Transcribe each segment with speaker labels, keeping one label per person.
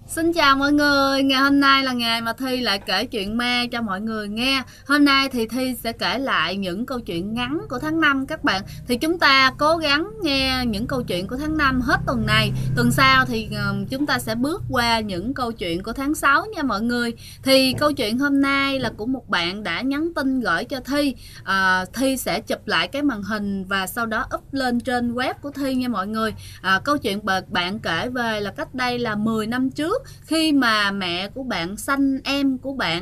Speaker 1: Xin chào mọi người, ngày hôm nay là ngày mà Thi lại kể chuyện ma cho mọi người nghe. Hôm nay thì Thi sẽ kể lại những câu chuyện ngắn của tháng 5 các bạn. Thì chúng ta cố gắng nghe những câu chuyện của tháng 5 hết tuần này. Tuần sau thì chúng ta sẽ bước qua những câu chuyện của tháng 6 nha mọi người. Thì câu chuyện hôm nay là của một bạn đã nhắn tin gửi cho Thi. Thi sẽ chụp lại cái màn hình và sau đó up lên trên web của Thi nha mọi người. Câu chuyện bạn kể về là cách đây là 10 năm trước, khi mà mẹ của bạn sanh em của bạn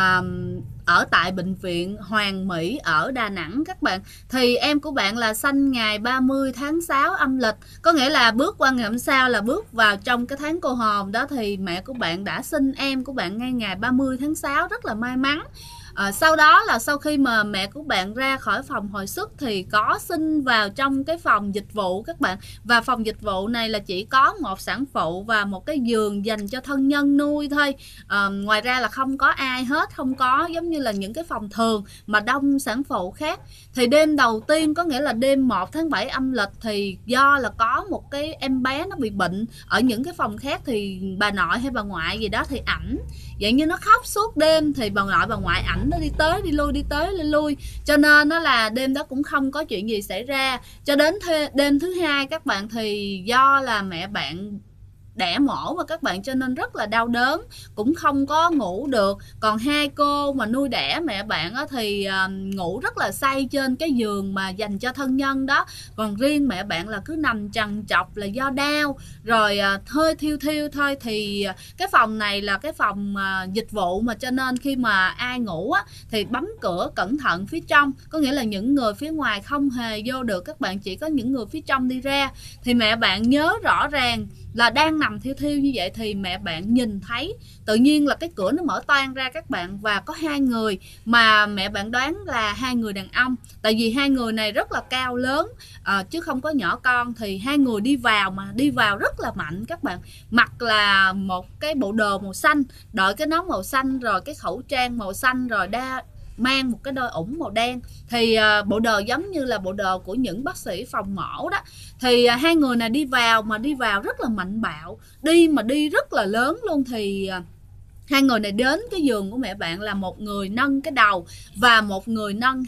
Speaker 1: ở tại bệnh viện Hoàng Mỹ ở Đà Nẵng các bạn. Thì em của bạn là sanh ngày 30 tháng 6 âm lịch, có nghĩa là bước qua ngày hôm sau là bước vào trong cái tháng cô hồn đó. Thì mẹ của bạn đã sinh em của bạn ngay ngày 30 tháng 6, rất là may mắn. Sau đó là sau khi mà mẹ của bạn ra khỏi phòng hồi sức thì có xin vào trong cái phòng dịch vụ các bạn. Và phòng dịch vụ này là chỉ có một sản phụ và một cái giường dành cho thân nhân nuôi thôi. Ngoài ra là không có ai hết, không có giống như là những cái phòng thường mà đông sản phụ khác. Thì đêm đầu tiên, có nghĩa là đêm 1 tháng 7 âm lịch, thì do là có một cái em bé nó bị bệnh ở những cái phòng khác, thì bà nội hay bà ngoại gì đó thì ảnh dạng như nó khóc suốt đêm. Thì bà nội bà ngoại ảnh nó đi tới đi lui, đi tới đi lui, cho nên nó là đêm đó cũng không có chuyện gì xảy ra. Cho đến đêm thứ hai các bạn, thì do là mẹ bạn đẻ mổ mà các bạn, cho nên rất là đau đớn, cũng không có ngủ được. Còn hai cô mà nuôi đẻ mẹ bạn thì ngủ rất là say trên cái giường mà dành cho thân nhân đó. Còn riêng mẹ bạn là cứ nằm trằn trọc là do đau rồi hơi thiêu thiêu thôi. Thì cái phòng này là cái phòng dịch vụ mà, cho nên khi mà ai ngủ thì bấm cửa cẩn thận phía trong, có nghĩa là những người phía ngoài không hề vô được các bạn, chỉ có những người phía trong đi ra. Thì mẹ bạn nhớ rõ ràng là đang nằm thiêu thiêu như vậy thì mẹ bạn nhìn thấy tự nhiên là cái cửa nó mở toang ra các bạn, và có hai người mà mẹ bạn đoán là hai người đàn ông, tại vì hai người này rất là cao lớn chứ không có nhỏ con. Thì hai người đi vào mà đi vào rất là mạnh các bạn, mặc là một cái bộ đồ màu xanh, đội cái nón màu xanh, rồi cái khẩu trang màu xanh, rồi mang một cái đôi ủng màu đen. Thì bộ đồ giống như là bộ đồ của những bác sĩ phòng mổ đó. Thì hai người này đi vào mà đi vào rất là mạnh bạo, đi mà đi rất là lớn luôn. Thì hai người này đến cái giường của mẹ bạn là một người nâng cái đầu và một người nâng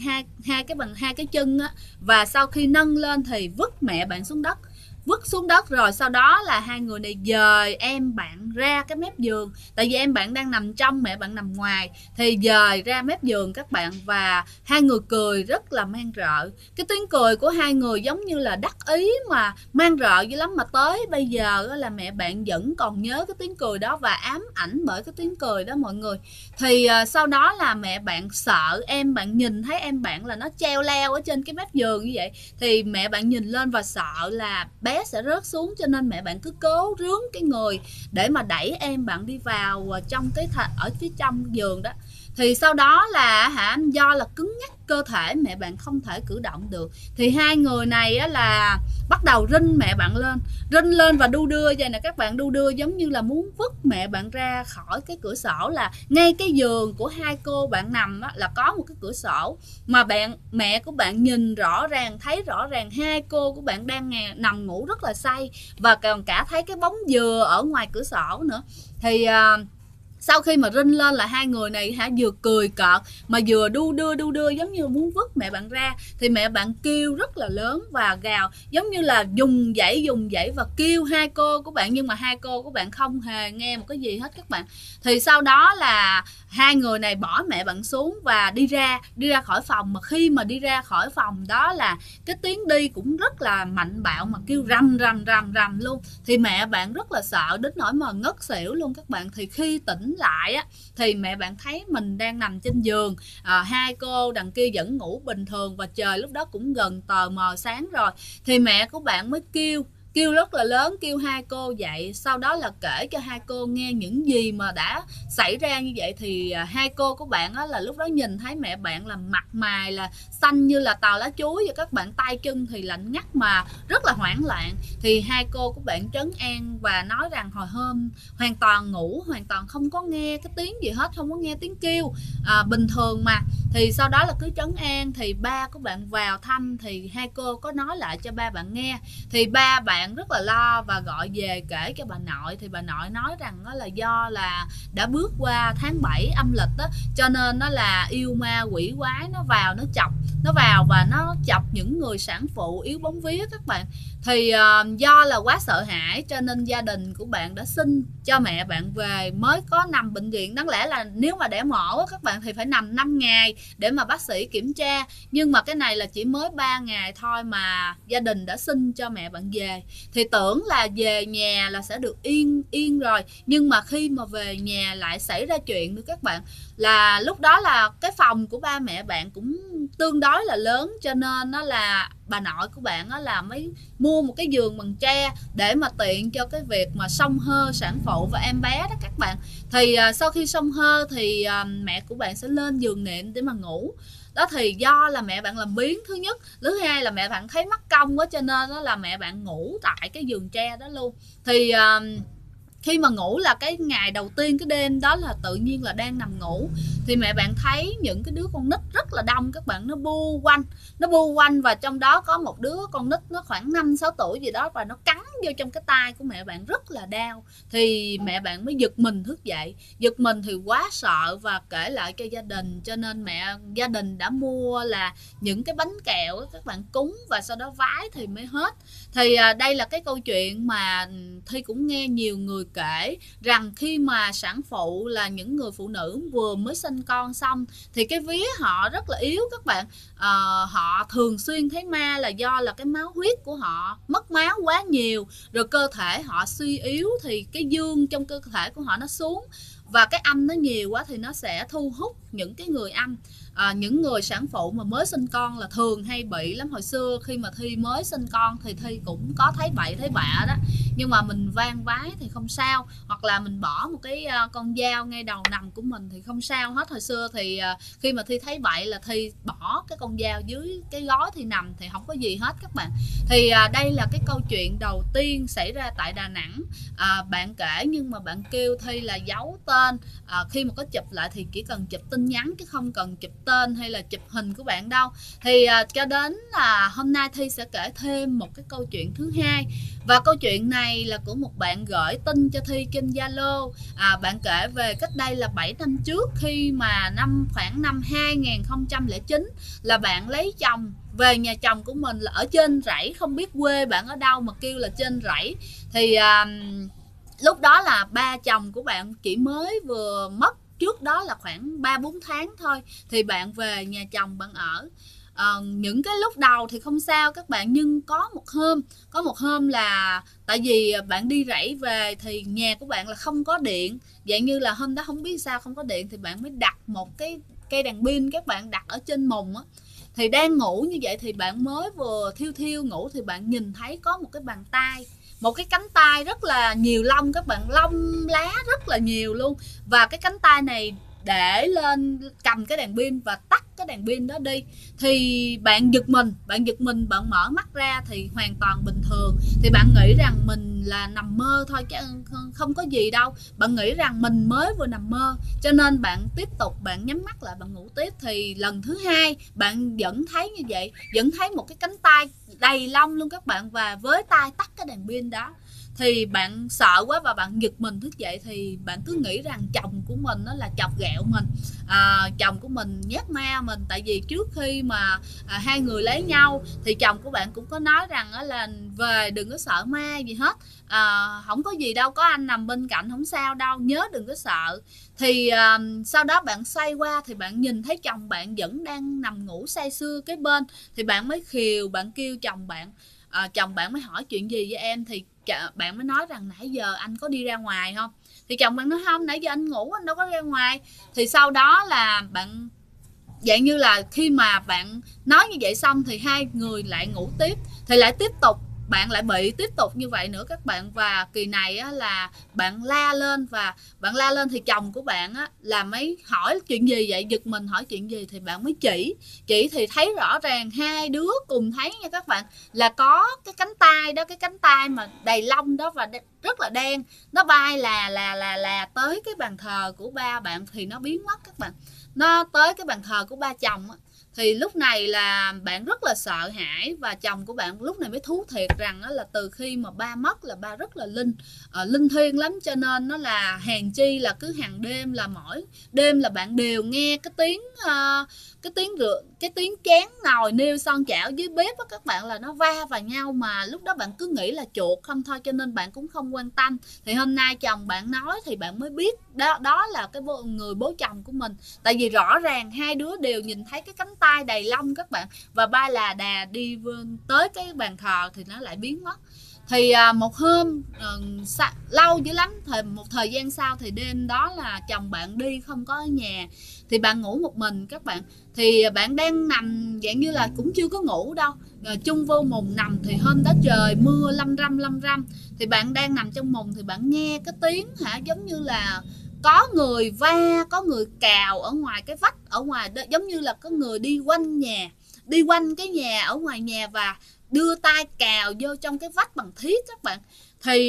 Speaker 1: hai cái chân á. Và sau khi nâng lên thì vứt mẹ bạn xuống đất, rồi sau đó là hai người này dời em bạn ra cái mép giường, tại vì em bạn đang nằm trong, mẹ bạn nằm ngoài, thì dời ra mép giường các bạn. Và hai người cười rất là man rợ, cái tiếng cười của hai người giống như là đắc ý mà man rợ dữ lắm. Mà tới bây giờ là mẹ bạn vẫn còn nhớ cái tiếng cười đó và ám ảnh bởi cái tiếng cười đó mọi người. Thì sau đó là mẹ bạn sợ em bạn, nhìn thấy em bạn là nó treo leo ở trên cái mép giường như vậy, thì mẹ bạn nhìn lên và sợ là bé sẽ rớt xuống, cho nên mẹ bạn cứ cố rướn cái người để mà đẩy em bạn đi vào trong cái ở phía trong giường đó. Thì sau đó là do là cứng nhắc cơ thể, mẹ bạn không thể cử động được, thì hai người này là bắt đầu rinh mẹ bạn lên và đu đưa vậy nè các bạn, đu đưa giống như là muốn vứt mẹ bạn ra khỏi cái cửa sổ. Là ngay cái giường của hai cô bạn nằm là có một cái cửa sổ mà mẹ của bạn nhìn rõ ràng, thấy rõ ràng hai cô của bạn đang nằm ngủ rất là say, và còn cả thấy cái bóng dừa ở ngoài cửa sổ nữa. Thì sau khi mà rinh lên là hai người này vừa cười cợt mà vừa đu đưa giống như muốn vứt mẹ bạn ra. Thì mẹ bạn kêu rất là lớn và gào giống như là dùng dãy và kêu hai cô của bạn, nhưng mà hai cô của bạn không hề nghe một cái gì hết các bạn. Thì sau đó là hai người này bỏ mẹ bạn xuống và đi ra khỏi phòng. Mà khi mà đi ra khỏi phòng đó là cái tiếng đi cũng rất là mạnh bạo mà kêu rầm luôn. Thì mẹ bạn rất là sợ đến nỗi mà ngất xỉu luôn các bạn. Thì khi tỉnh lại thì mẹ bạn thấy mình đang nằm trên giường, hai cô đằng kia vẫn ngủ bình thường và trời lúc đó cũng gần tờ mờ sáng rồi. Thì mẹ của bạn mới kêu rất là lớn, kêu hai cô dậy, sau đó là kể cho hai cô nghe những gì mà đã xảy ra như vậy. Thì hai cô của bạn là lúc đó nhìn thấy mẹ bạn là mặt mày là xanh như là tàu lá chuối, và các bạn tay chân thì lạnh ngắt mà rất là hoảng loạn. Thì hai cô của bạn trấn an và nói rằng hồi hôm hoàn toàn ngủ, hoàn toàn không có nghe cái tiếng gì hết, không có nghe tiếng kêu bình thường mà. Thì sau đó là cứ trấn an, thì ba của bạn vào thăm thì hai cô có nói lại cho ba bạn nghe. Thì ba bạn rất là lo và gọi về kể cho bà nội. Thì bà nội nói rằng đó là do là đã bước qua tháng 7 âm lịch đó, cho nên nó là yêu ma quỷ quái nó vào, nó vào và nó chọc những người sản phụ yếu bóng vía các bạn. Thì do là quá sợ hãi cho nên gia đình của bạn đã xin cho mẹ bạn về, mới có nằm bệnh viện. Đáng lẽ là nếu mà đẻ mổ các bạn thì phải nằm 5 ngày để mà bác sĩ kiểm tra, nhưng mà cái này là chỉ mới 3 ngày thôi mà gia đình đã xin cho mẹ bạn về. Thì tưởng là về nhà là sẽ được yên rồi, nhưng mà khi mà về nhà lại xảy ra chuyện nữa các bạn. Là lúc đó là cái phòng của ba mẹ bạn cũng tương đối là lớn, cho nên nó là bà nội của bạn đó là mới mua một cái giường bằng tre để mà tiện cho cái việc mà xông hơi sản phụ và em bé đó các bạn. Thì sau khi xông hơi thì mẹ của bạn sẽ lên giường nệm để mà ngủ đó. Thì do là mẹ bạn làm biếng thứ nhất, thứ hai là mẹ bạn thấy mắc công quá cho nên đó là mẹ bạn ngủ tại cái giường tre đó luôn. Thì khi mà ngủ là cái ngày đầu tiên, cái đêm đó là tự nhiên là đang nằm ngủ thì mẹ bạn thấy những cái đứa con nít rất là đông các bạn, nó bu quanh và trong đó có một đứa con nít nó khoảng 5-6 tuổi gì đó, và nó cắn vô trong cái tay của mẹ bạn rất là đau. Thì mẹ bạn mới giật mình thức dậy, giật mình thì quá sợ và kể lại cho gia đình, cho nên gia đình đã mua là những cái bánh kẹo các bạn cúng và sau đó vái thì mới hết. Thì đây là cái câu chuyện mà Thi cũng nghe nhiều người kể rằng khi mà sản phụ là những người phụ nữ vừa mới sinh con xong thì cái vía họ rất là yếu các bạn. Họ thường xuyên thấy ma là do là cái máu huyết của họ mất máu quá nhiều, rồi cơ thể họ suy yếu thì cái dương trong cơ thể của họ nó xuống, và cái âm nó nhiều quá thì nó sẽ thu hút những cái người âm. Những người sản phụ mà mới sinh con là thường hay bị lắm. Hồi xưa khi mà Thi mới sinh con thì Thi cũng có thấy bậy thấy bạ đó, nhưng mà mình van vái thì không sao, hoặc là mình bỏ một cái con dao ngay đầu nằm của mình thì không sao hết. Hồi xưa thì khi mà Thi thấy bậy là Thi bỏ cái con dao dưới cái gối Thi nằm thì không có gì hết các bạn. Thì đây là cái câu chuyện đầu tiên xảy ra tại Đà Nẵng. Bạn kể nhưng mà bạn kêu Thi là giấu tên. Khi mà có chụp lại thì chỉ cần chụp tin nhắn chứ không cần chụp tên hay là chụp hình của bạn đâu. Thì cho đến là hôm nay Thi sẽ kể thêm một cái câu chuyện thứ hai, và câu chuyện này là của một bạn gửi tin cho Thi trên Zalo. Bạn kể về cách đây là 7 năm trước, khi mà khoảng năm 2009 là bạn lấy chồng về nhà chồng của mình là ở trên rẫy, không biết quê bạn ở đâu mà kêu là trên rẫy. Thì lúc đó là ba chồng của bạn chỉ mới vừa mất, trước đó là khoảng 3-4 tháng thôi thì bạn về nhà chồng bạn ở. Những cái lúc đầu thì không sao các bạn, nhưng có một hôm là tại vì bạn đi rẫy về thì nhà của bạn là không có điện, dạng như là hôm đó không biết sao không có điện thì bạn mới đặt một cái cây đèn pin các bạn, đặt ở trên mùng á. Thì đang ngủ như vậy thì bạn mới vừa thiêu ngủ thì bạn nhìn thấy có một cái bàn tay, một cái cánh tay rất là nhiều lông các bạn, lông lá rất là nhiều luôn, và cái cánh tay này để lên cầm cái đèn pin và tắt cái đèn pin đó đi. Thì bạn giật mình, bạn mở mắt ra thì hoàn toàn bình thường. Thì bạn nghĩ rằng mình là nằm mơ thôi chứ không có gì đâu, bạn nghĩ rằng mình mới vừa nằm mơ, cho nên bạn tiếp tục bạn nhắm mắt lại bạn ngủ tiếp. Thì lần thứ hai bạn vẫn thấy như vậy, vẫn thấy một cái cánh tay đầy lông luôn các bạn, và với tay tắt cái đèn pin đó. Thì bạn sợ quá và bạn giật mình thức dậy. Thì bạn cứ nghĩ rằng chồng của mình đó là chọc ghẹo mình, chồng của mình nhát ma mình. Tại vì trước khi mà hai người lấy nhau thì chồng của bạn cũng có nói rằng là về đừng có sợ ma gì hết, không có gì đâu, có anh nằm bên cạnh không sao đâu, nhớ đừng có sợ. Thì sau đó bạn xoay qua thì bạn nhìn thấy chồng bạn vẫn đang nằm ngủ say sưa kế bên. Thì bạn mới khều, bạn kêu chồng bạn, chồng bạn mới hỏi chuyện gì với em. Thì bạn mới nói rằng nãy giờ anh có đi ra ngoài không? Thì chồng bạn nói không, nãy giờ anh ngủ anh đâu có ra ngoài. Thì sau đó là bạn dạng như là khi mà bạn nói như vậy xong thì hai người lại ngủ tiếp, thì lại tiếp tục bạn lại bị tiếp tục như vậy nữa các bạn. Và kỳ này á, là bạn la lên, và bạn la lên thì chồng của bạn á, là mới hỏi chuyện gì vậy, giật mình hỏi chuyện gì thì bạn mới chỉ thì thấy rõ ràng hai đứa cùng thấy nha các bạn, là có cái cánh tay đó, cái cánh tay mà đầy lông đó và rất là đen, nó bay là tới cái bàn thờ của ba bạn thì nó biến mất các bạn, nó tới cái bàn thờ của ba chồng á. Thì lúc này là bạn rất là sợ hãi, và chồng của bạn lúc này mới thú thiệt rằng là từ khi mà ba mất là ba rất là linh thiêng lắm, cho nên nó là hèn chi là cứ hàng đêm là mỗi đêm là bạn đều nghe cái tiếng chén nồi niêu son chảo dưới bếp á các bạn, là nó va vào nhau, mà lúc đó bạn cứ nghĩ là chuột không thôi, cho nên bạn cũng không quan tâm. Thì hôm nay chồng bạn nói thì bạn mới biết đó là cái người bố chồng của mình, tại vì rõ ràng hai đứa đều nhìn thấy cái cánh tay đầy lông các bạn, và ba là đà đi tới cái bàn thờ thì nó lại biến mất. Thì một hôm lâu dữ lắm, một thời gian sau thì đêm đó là chồng bạn đi không có ở nhà, thì bạn ngủ một mình các bạn. Thì bạn đang nằm dạng như là cũng chưa có ngủ đâu, chung vô mùng nằm, thì hôm đó trời mưa lâm râm, thì bạn đang nằm trong mùng thì bạn nghe cái tiếng giống như là có người va, có người cào ở ngoài cái vách ở ngoài đó, giống như là có người đi quanh cái nhà ở ngoài nhà và đưa tay cào vô trong cái vách bằng thiết các bạn. Thì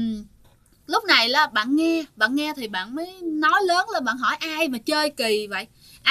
Speaker 1: lúc này là bạn nghe thì bạn mới nói lớn lên, bạn hỏi ai mà chơi kỳ vậy,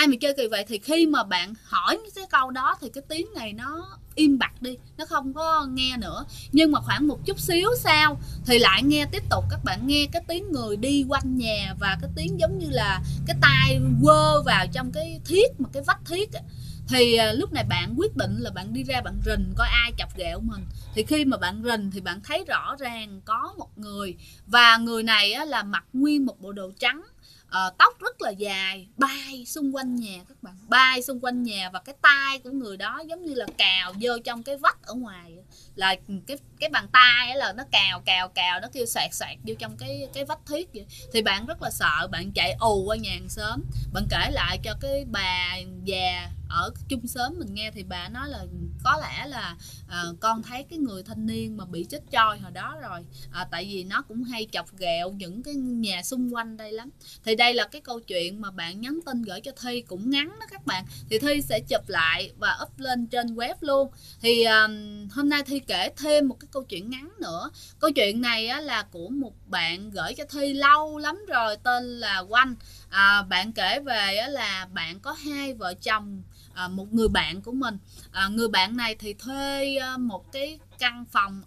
Speaker 1: thì khi mà bạn hỏi cái câu đó thì cái tiếng này nó im bặt đi, nó không có nghe nữa. Nhưng mà khoảng một chút xíu sau thì lại nghe tiếp tục, các bạn nghe cái tiếng người đi quanh nhà, và cái tiếng giống như là cái tay quơ vào trong cái thiết, mà cái vách thiết ấy. Thì lúc này bạn quyết định là bạn đi ra bạn rình coi ai chọc ghẹo mình. Thì khi mà bạn rình thì bạn thấy rõ ràng có một người, và người này là mặc nguyên một bộ đồ trắng, tóc rất là dài, bay xung quanh nhà các bạn, bay xung quanh nhà, và cái tay của người đó giống như là cào vô trong cái vách ở ngoài, là cái bàn tay là nó cào, nó kêu xoẹt vô trong cái vách thiết vậy. Thì bạn rất là sợ, bạn chạy ù qua nhà hàng xóm, bạn kể lại cho cái bà già ở chung xóm mình nghe, thì bà nói là có lẽ là con thấy cái người thanh niên mà bị chết trôi hồi đó rồi, tại vì nó cũng hay chọc ghẹo những cái nhà xung quanh đây lắm. Thì đây là cái câu chuyện mà bạn nhắn tin gửi cho Thi, cũng ngắn đó các bạn, thì Thi sẽ chụp lại và up lên trên web luôn. Thì hôm nay Thi kể thêm một cái câu chuyện ngắn nữa. Câu chuyện này là của một bạn gửi cho Thi lâu lắm rồi, tên là Oanh. Bạn kể về là bạn có hai vợ chồng, một người bạn của mình. Người bạn này thì thuê một cái căn phòng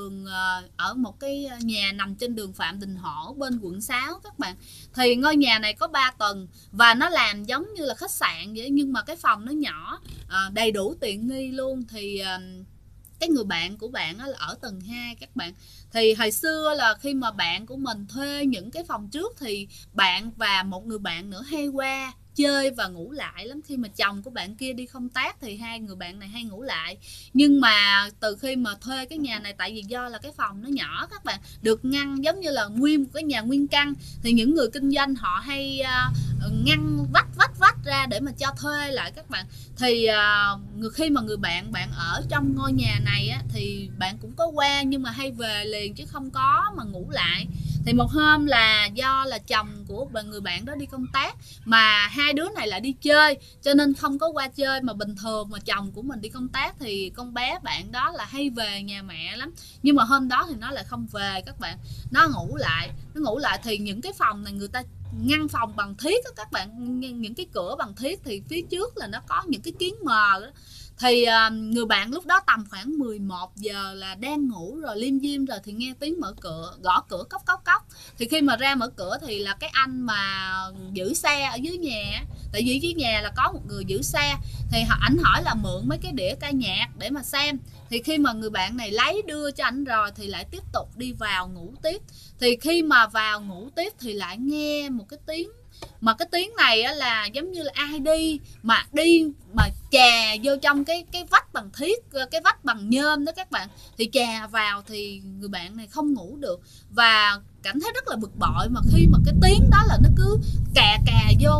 Speaker 1: ở một cái nhà nằm trên đường Phạm Đình Hổ bên quận 6 các bạn. Thì ngôi nhà này có 3 tầng và nó làm giống như là khách sạn vậy, nhưng mà cái phòng nó nhỏ, đầy đủ tiện nghi luôn. Thì cái người bạn của bạn là ở tầng 2 các bạn. Thì hồi xưa là khi mà bạn của mình thuê những cái phòng trước thì bạn và một người bạn nữa hay qua chơi và ngủ lại lắm. Khi mà chồng của bạn kia đi công tác thì hai người bạn này hay ngủ lại. Nhưng mà từ khi mà thuê cái nhà này, tại vì do là cái phòng nó nhỏ các bạn, được ngăn giống như là nguyên một cái nhà nguyên căn, thì những người kinh doanh họ hay ngăn vách ra để mà cho thuê lại các bạn. Thì khi mà người bạn ở trong ngôi nhà này thì bạn cũng có qua, nhưng mà hay về liền chứ không có mà ngủ lại. Thì một hôm là do là chồng của người bạn đó đi công tác, mà hai đứa này lại đi chơi cho nên không có qua chơi. Mà bình thường mà chồng của mình đi công tác thì con bé bạn đó là hay về nhà mẹ lắm, nhưng mà hôm đó thì nó lại không về các bạn, nó ngủ lại. Thì những cái phòng này người ta ngăn phòng bằng thiết đó các bạn, những cái cửa bằng thiết, thì phía trước là nó có những cái kiến mờ đó. Thì người bạn lúc đó tầm khoảng 11 giờ là đang ngủ rồi, liêm diêm rồi, thì nghe tiếng mở cửa, gõ cửa cốc. Thì khi mà ra mở cửa thì là cái anh mà giữ xe ở dưới nhà, tại vì dưới nhà là có một người giữ xe. Thì ảnh hỏi là mượn mấy cái đĩa ca nhạc để mà xem. Thì khi mà người bạn này lấy đưa cho ảnh rồi thì lại tiếp tục đi vào ngủ tiếp. Thì khi mà vào ngủ tiếp thì lại nghe một cái tiếng, mà cái tiếng này là giống như là ai đi mà chà vô trong cái vách bằng thiết, cái vách bằng nhôm đó các bạn. Thì chà vào thì người bạn này không ngủ được và cảm thấy rất là bực bội, mà khi mà cái tiếng đó là nó cứ cà vô mà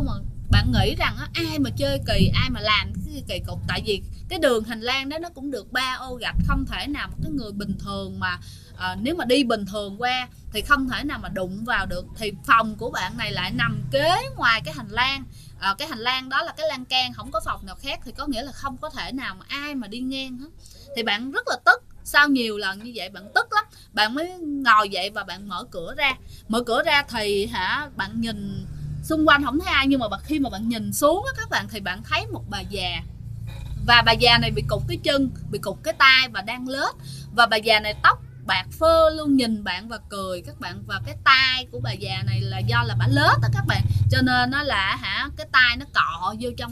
Speaker 1: bạn nghĩ rằng ai mà chơi kỳ, ai mà làm cái kỳ cục, tại vì cái đường hành lang đó nó cũng được 3 ô gạch, không thể nào một cái người bình thường mà nếu mà đi bình thường qua thì không thể nào mà đụng vào được. Thì phòng của bạn này lại nằm kế ngoài cái hành lang, cái hành lang đó là cái lan can, không có phòng nào khác, thì có nghĩa là không có thể nào mà ai mà đi ngang hết. Thì bạn rất là tức. Sau nhiều lần như vậy bạn tức lắm, bạn mới ngồi dậy và bạn mở cửa ra. Mở cửa ra thì bạn nhìn xung quanh không thấy ai, nhưng mà khi mà bạn nhìn xuống các bạn thì bạn thấy một bà già. Và bà già này bị cụt cái chân, bị cụt cái tay và đang lết. Và bà già này tóc bạc phơ luôn, nhìn bạn và cười các bạn. Và cái tay của bà già này là do là bà lết đó các bạn, cho nên nó là cái tay nó cọ vô trong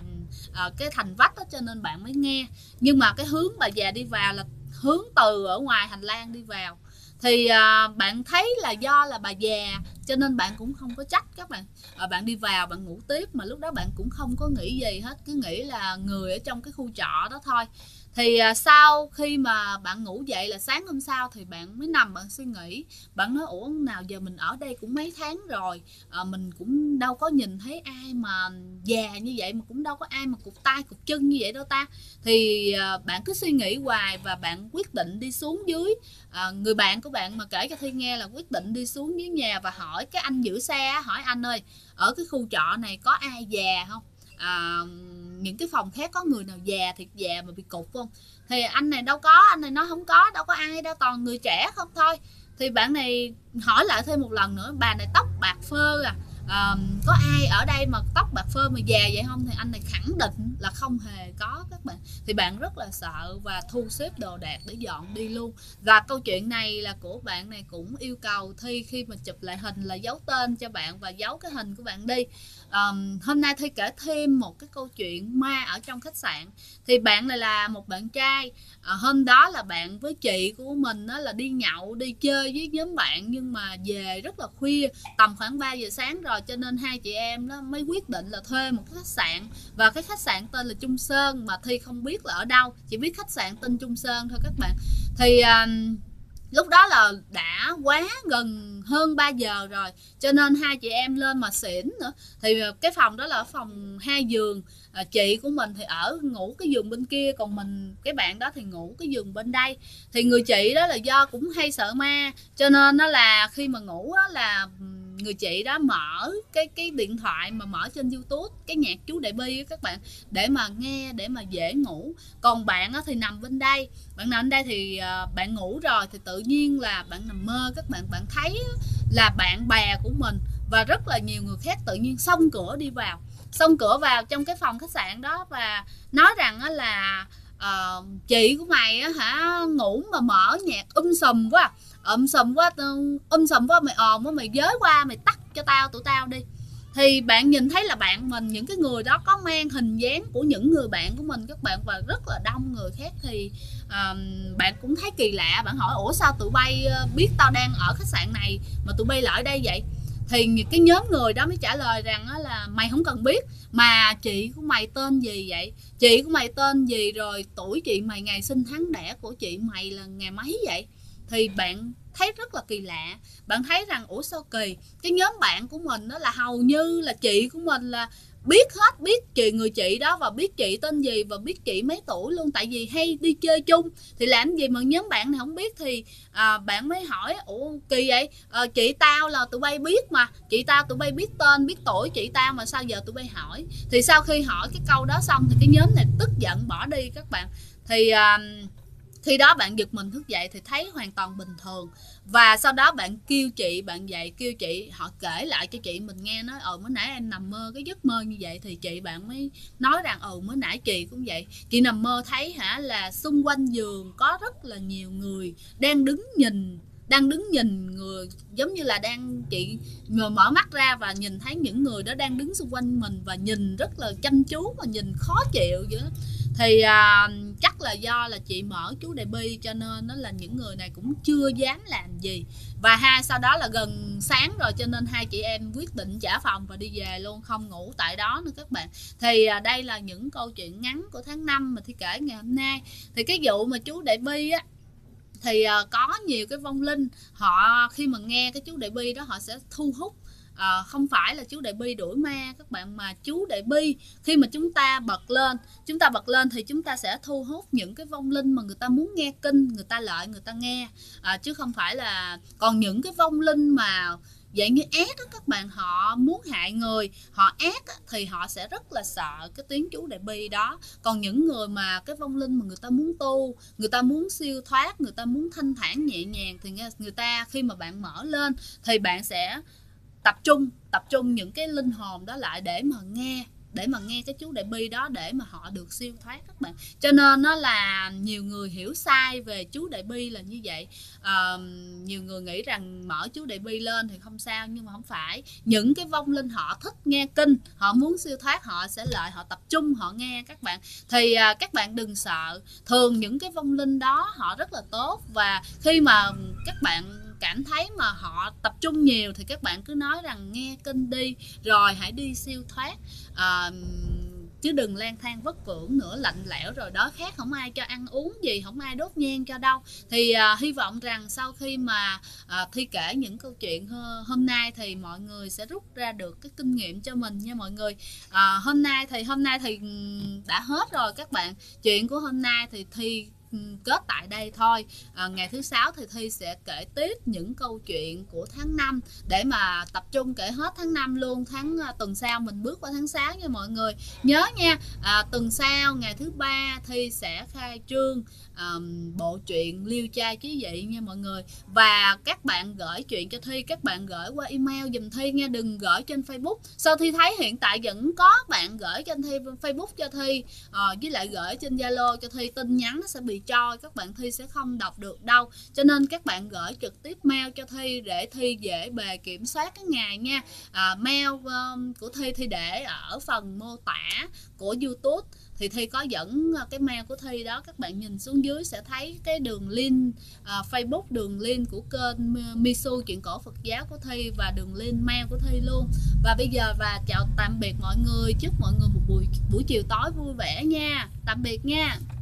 Speaker 1: cái thành vách đó, cho nên bạn mới nghe. Nhưng mà cái hướng bà già đi vào là hướng từ ở ngoài hành lang đi vào. Thì bạn thấy là do là bà già cho nên bạn cũng không có trách các bạn. Bạn đi vào bạn ngủ tiếp, mà lúc đó bạn cũng không có nghĩ gì hết, cứ nghĩ là người ở trong cái khu trọ đó thôi. Thì sau khi mà bạn ngủ dậy là sáng hôm sau thì bạn mới nằm bạn suy nghĩ. Bạn nói ủa nào giờ mình ở đây cũng mấy tháng rồi, mình cũng đâu có nhìn thấy ai mà già như vậy, mà cũng đâu có ai mà cụt tay cụt chân như vậy đâu ta. Thì bạn cứ suy nghĩ hoài và bạn quyết định đi xuống dưới. Người bạn của bạn mà kể cho Thi nghe là quyết định đi xuống dưới nhà và hỏi cái anh giữ xe, hỏi anh ơi, ở cái khu trọ này có ai già không, những cái phòng khác có người nào già thiệt già mà bị cụt không? Thì anh này đâu có, anh này nói không có, đâu có ai đâu, toàn người trẻ không thôi. Thì bạn này hỏi lại thêm một lần nữa, bà này tóc bạc phơ có ai ở đây mà tóc bạc phơ mà già vậy không? Thì anh này khẳng định là không hề có các bạn. Thì bạn rất là sợ và thu xếp đồ đạc để dọn đi luôn. Và câu chuyện này là của bạn này cũng yêu cầu Thi khi mà chụp lại hình là giấu tên cho bạn và giấu cái hình của bạn đi. Hôm nay Thi kể thêm một cái câu chuyện ma ở trong khách sạn. Thì bạn này là một bạn trai, hôm đó là bạn với chị của mình đó là đi nhậu đi chơi với nhóm bạn, nhưng mà về rất là khuya, tầm khoảng 3 giờ sáng rồi, cho nên hai chị em đó mới quyết định là thuê một cái khách sạn. Và cái khách sạn tên là Trung Sơn, mà Thi không biết là ở đâu, chỉ biết khách sạn tên Trung Sơn thôi các bạn. Thì lúc đó là đã quá gần hơn 3 giờ rồi, cho nên hai chị em lên mà xỉn nữa. Thì cái phòng đó là phòng 2 giường, chị của mình thì ở ngủ cái giường bên kia, còn mình cái bạn đó thì ngủ cái giường bên đây. Thì người chị đó là do cũng hay sợ ma, cho nên nó là khi mà ngủ đó là người chị đó mở cái điện thoại mà mở trên YouTube cái nhạc chú Đại Bi các bạn, để mà nghe để mà dễ ngủ. Còn bạn thì nằm bên đây, bạn nằm bên đây thì bạn ngủ rồi thì tự nhiên là bạn nằm mơ các bạn, bạn thấy là bạn bè của mình và rất là nhiều người khác tự nhiên xông cửa đi vào, xông cửa vào trong cái phòng khách sạn đó và nói rằng là chị của mày ngủ mà mở nhạc sùm quá, sùm quá, mày ồn quá, mày giới qua mày tắt cho tụi tao đi. Thì bạn nhìn thấy là bạn mình, những cái người đó có mang hình dáng của những người bạn của mình các bạn, và rất là đông người khác. Thì bạn cũng thấy kỳ lạ, bạn hỏi ủa sao tụi bay biết tao đang ở khách sạn này mà tụi bay lại ở đây vậy? Thì cái nhóm người đó mới trả lời rằng là mày không cần biết, mà chị của mày tên gì vậy, chị của mày tên gì, rồi tuổi chị mày, ngày sinh tháng đẻ của chị mày là ngày mấy vậy. Thì bạn thấy rất là kỳ lạ, bạn thấy rằng ủa sao kỳ, cái nhóm bạn của mình đó là hầu như là chị của mình là biết hết, biết người chị đó và biết chị tên gì và biết chị mấy tuổi luôn, tại vì hay đi chơi chung. Thì làm gì mà nhóm bạn này không biết? Thì bạn mới hỏi ủa kỳ vậy, chị tao là tụi bay biết mà, chị tao tụi bay biết tên biết tuổi chị tao mà sao giờ tụi bay hỏi? Thì sau khi hỏi cái câu đó xong thì cái nhóm này tức giận bỏ đi các bạn. Thì khi đó bạn giật mình thức dậy thì thấy hoàn toàn bình thường. Và sau đó bạn kêu chị, bạn dậy kêu chị, họ kể lại cho chị mình nghe, nói mới nãy em nằm mơ cái giấc mơ như vậy. Thì chị bạn mới nói rằng mới nãy chị cũng vậy, chị nằm mơ thấy là xung quanh giường có rất là nhiều người đang đứng nhìn người, giống như là chị người mở mắt ra và nhìn thấy những người đó đang đứng xung quanh mình và nhìn rất là chăm chú và nhìn khó chịu vậy đó. Thì chắc là do là chị mở chú Đại Bi cho nên nó là những người này cũng chưa dám làm gì. Và sau đó là gần sáng rồi cho nên hai chị em quyết định trả phòng và đi về luôn, không ngủ tại đó nữa các bạn. Thì đây là những câu chuyện ngắn của tháng 5 mà Thi kể ngày hôm nay. Thì cái vụ mà chú Đại Bi á, thì có nhiều cái vong linh họ khi mà nghe cái chú Đại Bi đó họ sẽ thu hút. Không phải là chú Đại Bi đuổi ma các bạn, mà chú Đại Bi khi mà chúng ta bật lên thì chúng ta sẽ thu hút những cái vong linh mà người ta muốn nghe kinh, người ta lại người ta nghe, chứ không phải là còn những cái vong linh mà vậy như ác đó các bạn, họ muốn hại người, họ ác á, thì họ sẽ rất là sợ cái tiếng chú Đại Bi đó. Còn những người mà cái vong linh mà người ta muốn tu, người ta muốn siêu thoát, người ta muốn thanh thản nhẹ nhàng thì người ta khi mà bạn mở lên thì bạn sẽ tập trung những cái linh hồn đó lại để mà nghe cái chú Đại Bi đó để mà họ được siêu thoát các bạn. Cho nên nó là nhiều người hiểu sai về chú Đại Bi là như vậy. Nhiều người nghĩ rằng mở chú Đại Bi lên thì không sao, nhưng mà không phải. Những cái vong linh họ thích nghe kinh, họ muốn siêu thoát, họ sẽ lại họ tập trung họ nghe các bạn. Thì các bạn đừng sợ, thường những cái vong linh đó họ rất là tốt, và khi mà các bạn cảm thấy mà họ tập trung nhiều thì các bạn cứ nói rằng nghe kinh đi rồi hãy đi siêu thoát, chứ đừng lang thang vất vưởng nữa, lạnh lẽo rồi đói khát, không ai cho ăn uống gì, không ai đốt nhang cho đâu. Thì hy vọng rằng sau khi mà Thi kể những câu chuyện hôm nay thì mọi người sẽ rút ra được cái kinh nghiệm cho mình nha mọi người. Hôm nay thì đã hết rồi các bạn. Chuyện của hôm nay thì Thi kết tại đây thôi. Ngày thứ Sáu thì Thi sẽ kể tiếp những câu chuyện của tháng 5 để mà tập trung kể hết tháng 5 luôn. Tuần sau mình bước qua tháng 6 nha mọi người. Nhớ nha, tuần sau ngày thứ Ba Thi sẽ khai trương bộ truyện Liêu Trai Chí Dị nha mọi người. Và các bạn gửi chuyện cho Thi, các bạn gửi qua email dùm Thi nha, đừng gửi trên Facebook. Sao Thi thấy hiện tại vẫn có bạn gửi trên Facebook cho Thi, với lại gửi trên Zalo cho Thi, tin nhắn nó sẽ bị trôi các bạn, Thi sẽ không đọc được đâu. Cho nên các bạn gửi trực tiếp mail cho Thi để Thi dễ bề kiểm soát cái ngày nha. Mail của Thi để ở phần mô tả của YouTube, thì Thi có dẫn cái mail của Thi đó, các bạn nhìn xuống dưới sẽ thấy cái đường link Facebook, đường link của kênh Misu Chuyện Cổ Phật Giáo của Thi và đường link mail của Thi luôn. Và bây giờ chào tạm biệt mọi người, chúc mọi người một buổi chiều tối vui vẻ nha. Tạm biệt nha.